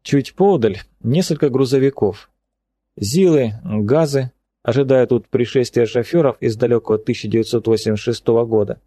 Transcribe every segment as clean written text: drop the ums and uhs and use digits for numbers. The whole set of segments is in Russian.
Чуть поодаль несколько грузовиков. ЗИЛы, ГАЗы, ожидая тут пришествия шоферов из далекого 1986 года.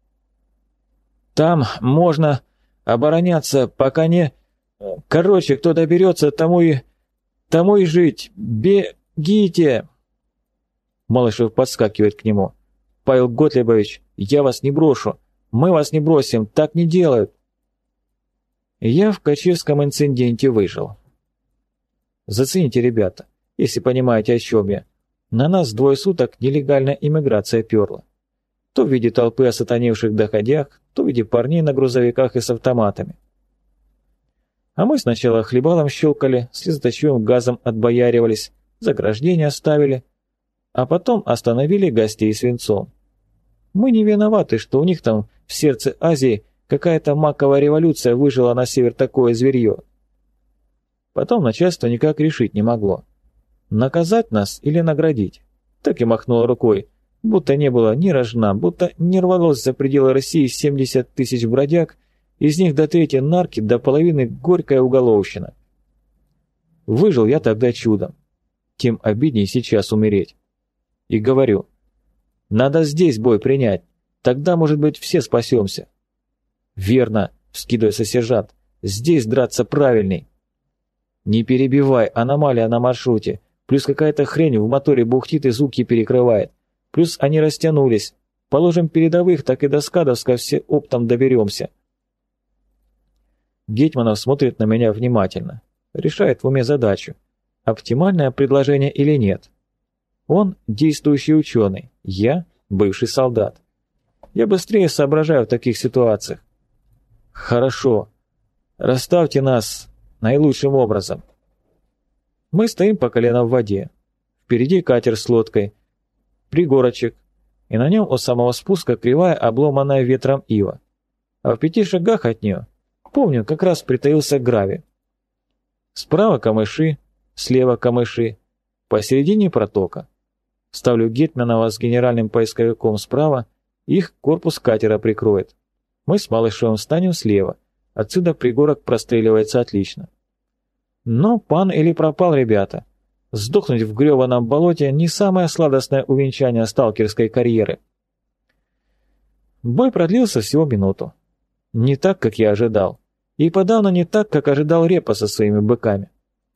Там можно обороняться, пока не... Короче, кто доберется, тому и жить. Бегите!» Малышев подскакивает к нему. «Павел Готлибович, я вас не брошу. Мы вас не бросим, так не делают». Я в Качевском инциденте выжил. Зацените, ребята, если понимаете, о чем я. На нас 2 суток нелегальная иммиграция перла. То в виде толпы осатаневших доходяг, то в виде парней на грузовиках и с автоматами. А мы сначала хлебалом щелкали, слезоточивым газом отбояривались, заграждения ставили, а потом остановили гостей свинцом. Мы не виноваты, что у них там в сердце Азии какая-то маковая революция выжила на север такое зверье. Потом начальство никак решить не могло. Наказать нас или наградить. Так и махнуло рукой, будто не было ни рожна, будто не рвалось за пределы России 70 тысяч бродяг, из них до трети нарки, до половины горькая уголовщина. Выжил я тогда чудом. Тем обиднее сейчас умереть. И говорю, надо здесь бой принять, тогда, может быть, все спасемся. Верно, вскидывается сержант, здесь драться правильней. Не перебивай, аномалия на маршруте, плюс какая-то хрень в моторе бухтит и звуки перекрывает, плюс они растянулись, положим передовых, так и до Скадовска все оптом доберемся. Гетманов смотрит на меня внимательно, решает в уме задачу, оптимальное предложение или нет. Он действующий ученый, я бывший солдат. Я быстрее соображаю в таких ситуациях. Хорошо, расставьте нас наилучшим образом. Мы стоим по колено в воде. Впереди катер с лодкой, пригорочек, и на нем у самого спуска кривая обломанная ветром ива. А в 5 шагах от нее, помню, как раз притаился гравий. Справа камыши, слева камыши, посередине протока. Ставлю Гетманова с генеральным поисковиком справа, их корпус катера прикроет. Мы с Малышевым встанем слева, отсюда пригорок простреливается отлично. Но пан или пропал, ребята. Сдохнуть в грёваном болоте не самое сладостное увенчание сталкерской карьеры. Бой продлился всего минуту. Не так, как я ожидал. И подавно не так, как ожидал Репа со своими быками.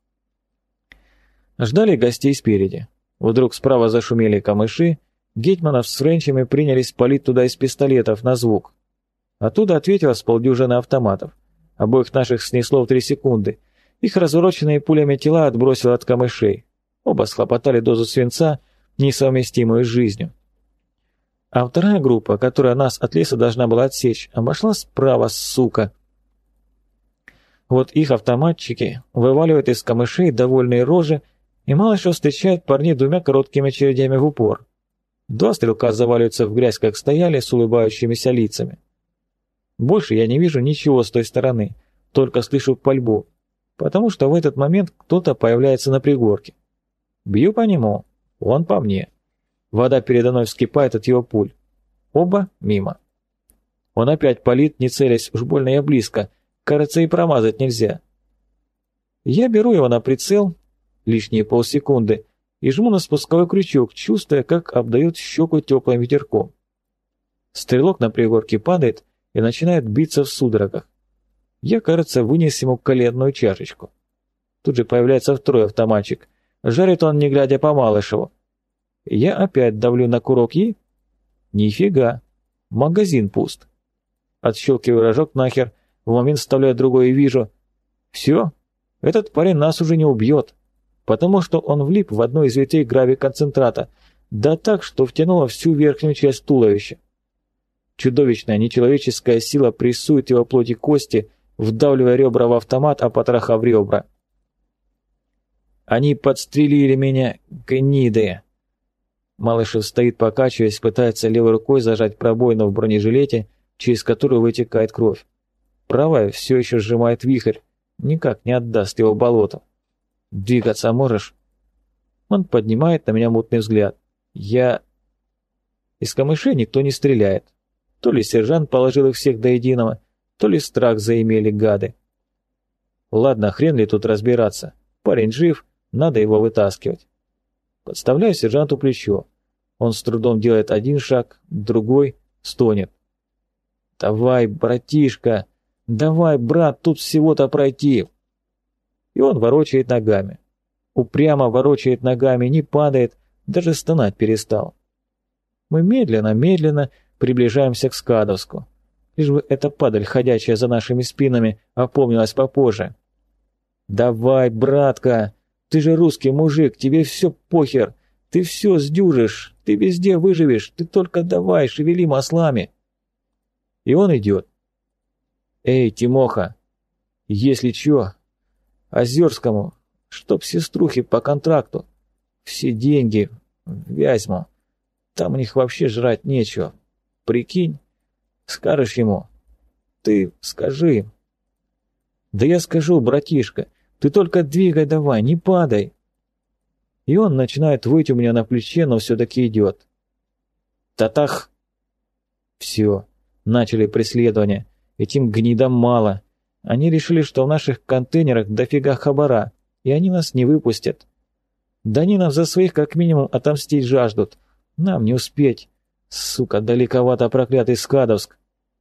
Ждали гостей спереди. Вдруг справа зашумели камыши, Гетманов с френчами принялись палить туда из пистолетов на звук. Оттуда ответило с полдюжины автоматов. Обоих наших снесло в 3 секунды. Их развороченные пулями тела отбросило от камышей. Оба схлопотали дозу свинца, несовместимую с жизнью. А вторая группа, которая нас от леса должна была отсечь, обошла справа, сука. Вот их автоматчики вываливают из камышей довольные рожи, и Малышев встречает парней 2 короткими очередями в упор. 2 стрелка заваливаются в грязь, как стояли, с улыбающимися лицами. Больше я не вижу ничего с той стороны, только слышу пальбу, потому что в этот момент кто-то появляется на пригорке. Бью по нему, он по мне. Вода передо мной вскипает от его пуль. Оба мимо. Он опять палит, не целясь, уж больно я близко, кажется, и промазать нельзя. Я беру его на прицел, лишние полсекунды, и жму на спусковой крючок, чувствуя, как обдает щеку теплым ветерком. Стрелок на пригорке падает и начинает биться в судорогах. Я, кажется, вынес ему коленную чашечку. Тут же появляется второй автоматчик. Жарит он, не глядя, по Малышеву. Я опять давлю на курок и... Нифига. Магазин пуст. Отщелкиваю рожок нахер, в момент вставляю другой и вижу. Все, этот парень нас уже не убьет, потому что он влип в одну из ветвей гравий-концентрата, да так, что втянуло всю верхнюю часть туловища. Чудовищная нечеловеческая сила прессует его плоть и кости, вдавливая ребра в автомат, а потроха в ребра. Они подстрелили меня, гниды. Малышев стоит, покачиваясь, пытается левой рукой зажать пробоину в бронежилете, через которую вытекает кровь. Правая все еще сжимает вихрь, никак не отдаст его болоту. «Двигаться можешь?» Он поднимает на меня мутный взгляд. Из камышей никто не стреляет. То ли сержант положил их всех до единого, то ли страх заимели гады. Ладно, хрен ли тут разбираться. Парень жив, надо его вытаскивать. Подставляю сержанту плечо. Он с трудом делает один шаг, другой, стонет. «Давай, братишка! Давай, брат, тут всего-то пройти!» И он ворочает ногами. Упрямо ворочает ногами, не падает, даже стонать перестал. Мы медленно приближаемся к Скадовску. Лишь бы эта падаль, ходячая за нашими спинами, опомнилась попозже. «Давай, братка! Ты же русский мужик, тебе все похер! Ты все сдюжишь, ты везде выживешь, ты только давай, шевели маслами!» И он идет. «Эй, Тимоха, если чё, Озерскому, чтоб сеструхи по контракту, все деньги в Вязьму, там у них вообще жрать нечего. Прикинь, скажешь ему, ты скажи». «Да я скажу, братишка, ты только двигай давай, не падай». И он начинает выть у меня на плече, но все-таки идет. Татах! Все, начали преследование. Этим гнидам мало. Они решили, что в наших контейнерах дофига хабара, и они нас не выпустят. Да они нам за своих как минимум отомстить жаждут. Нам не успеть. Сука, далековато проклятый Скадовск.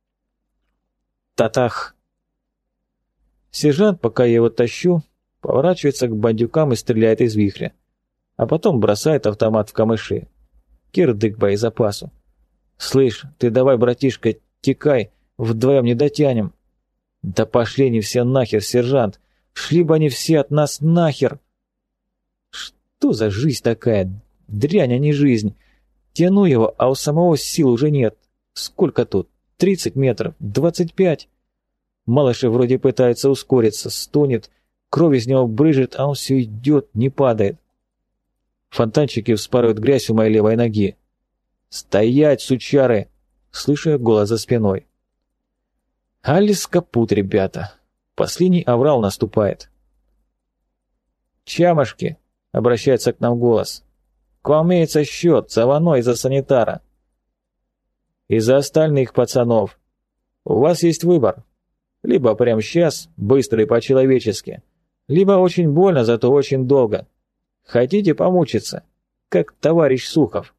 Татах! Сержант, пока я его тащу, поворачивается к бандюкам и стреляет из вихря. А потом бросает автомат в камыши. Кирдык боезапасу. «Слышь, ты давай, братишка, текай, вдвоем не дотянем». «Да пошли они все нахер, сержант! Шли бы они все от нас нахер!» Что за жизнь такая? Дрянь, а не жизнь. Тяну его, а у самого сил уже нет. Сколько тут? 30 метров? 25? Малышев вроде пытается ускориться, стонет, кровь из него брызжет, а он все идет, не падает. Фонтанчики вспарывают грязь у моей левой ноги. «Стоять, сучары!» Слышу я голос за спиной. Алис капут, ребята. Последний аврал наступает. «Чамошки!» — обращается к нам голос. «К вам имеется счет, за Вано и за санитара. И за остальных пацанов. У вас есть выбор. Либо прямо сейчас, быстро и по-человечески, либо очень больно, зато очень долго. Хотите помучиться, как товарищ Сухов?»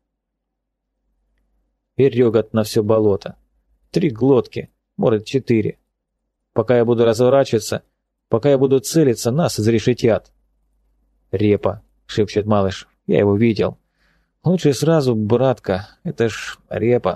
И рёгот на все болото. 3 глотки, может 4. Пока я буду разворачиваться, пока я буду целиться, нас изрешетят. «Репа», — шепчет Малышев, — «я его видел. Лучше сразу, братка, это ж Репа».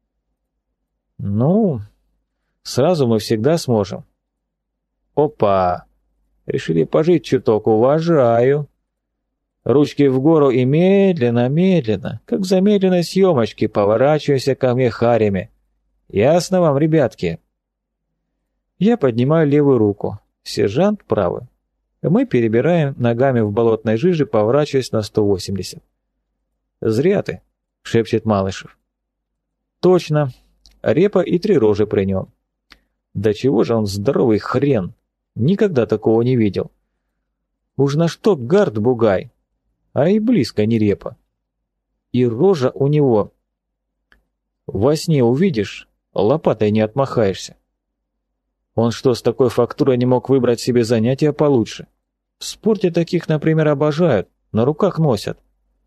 «Ну, сразу мы всегда сможем». «Опа! Решили пожить чуток, уважаю». Ручки в гору и медленно, как в замедленной съемочке, поворачиваемся ко мне харями. Ясно вам, ребятки? Я поднимаю левую руку, сержант правый. Мы перебираем ногами в болотной жиже, поворачиваясь на 180. «Зря ты», — шепчет Малышев. «Точно. Репа и 3 рожи при нем. Да чего же он здоровый хрен. Никогда такого не видел. Уж на что гард бугай, а и близко не Репа. И рожа у него. Во сне увидишь, лопатой не отмахаешься. Он что, с такой фактурой не мог выбрать себе занятия получше? В спорте таких, например, обожают, на руках носят.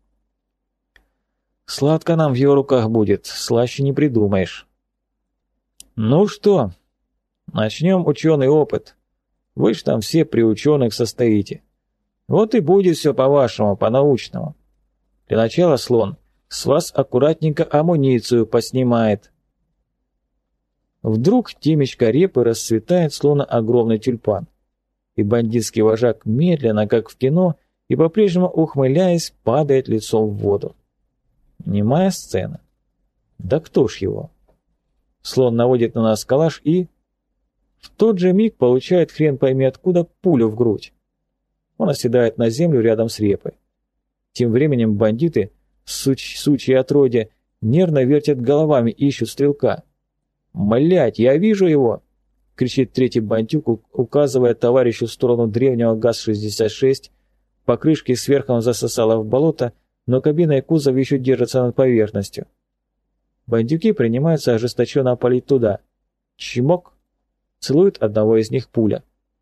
Сладко нам в его руках будет, слаще не придумаешь. Ну что, начнем ученый опыт. Вы ж там все при ученых состоите. Вот и будет все по-вашему, по-научному. Для начала, слон, с вас аккуратненько амуницию поснимает». Вдруг темечко Репы расцветает, словно огромный тюльпан. И бандитский вожак медленно, как в кино, и по-прежнему ухмыляясь, падает лицом в воду. Немая сцена. Да кто ж его? Слон наводит на нас калаш и... В тот же миг получает хрен пойми откуда пулю в грудь. Он оседает на землю рядом с Репой. Тем временем бандиты, сучьи отродья, нервно вертят головами и ищут стрелка. «Млять, я вижу его!» — кричит третий бандюк, указывая товарищу в сторону древнего ГАЗ-66. Покрышки сверху он засосало в болото, но кабина и кузов еще держатся над поверхностью. Бандюки принимаются ожесточенно палить туда. Чмок! Целует одного из них пуля.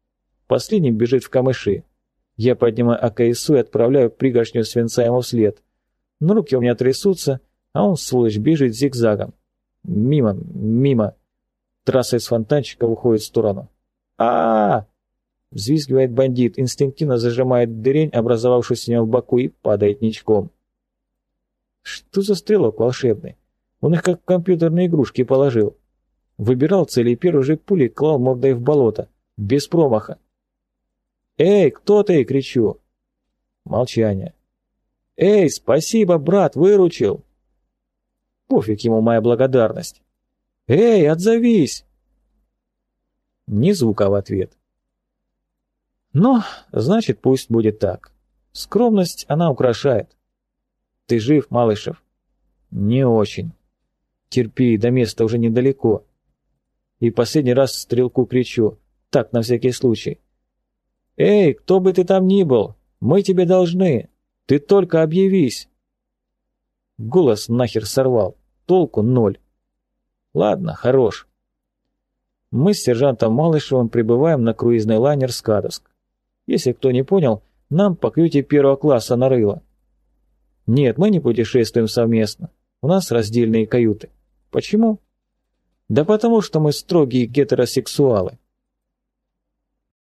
Последний бежит в камыши. Я поднимаю АКСУ и отправляю пригоршню свинца ему вслед. Но руки у меня трясутся, а он, сволочь, бежит зигзагом. Мимо. Трасса из фонтанчика уходит в сторону. А-а-а! Взвизгивает бандит, инстинктивно зажимает дырень, образовавшуюся у него в боку, и падает ничком. Что за стрелок волшебный? Он их как компьютерные игрушки положил. Выбирал цели и первой же пулей клал мордой в болото. Без промаха. «Эй, кто ты?» — кричу. Молчание. «Эй, спасибо, брат, выручил!» Пофиг ему моя благодарность. «Эй, отзовись!» Ни звука в ответ. Ну, значит, пусть будет так. Скромность она украшает. Ты жив, Малышев? Не очень. Терпи, до места уже недалеко. И последний раз стрелку кричу. Так, на всякий случай. Эй, кто бы ты там ни был, мы тебе должны. Ты только объявись. Голос нахер сорвал. Толку ноль. Ладно, хорош. Мы с сержантом Малышевым прибываем на круизный лайнер «Скадовск». Если кто не понял, нам по кьюте первого класса нарыло. Нет, мы не путешествуем совместно. У нас раздельные каюты. Почему? Да потому что мы строгие гетеросексуалы.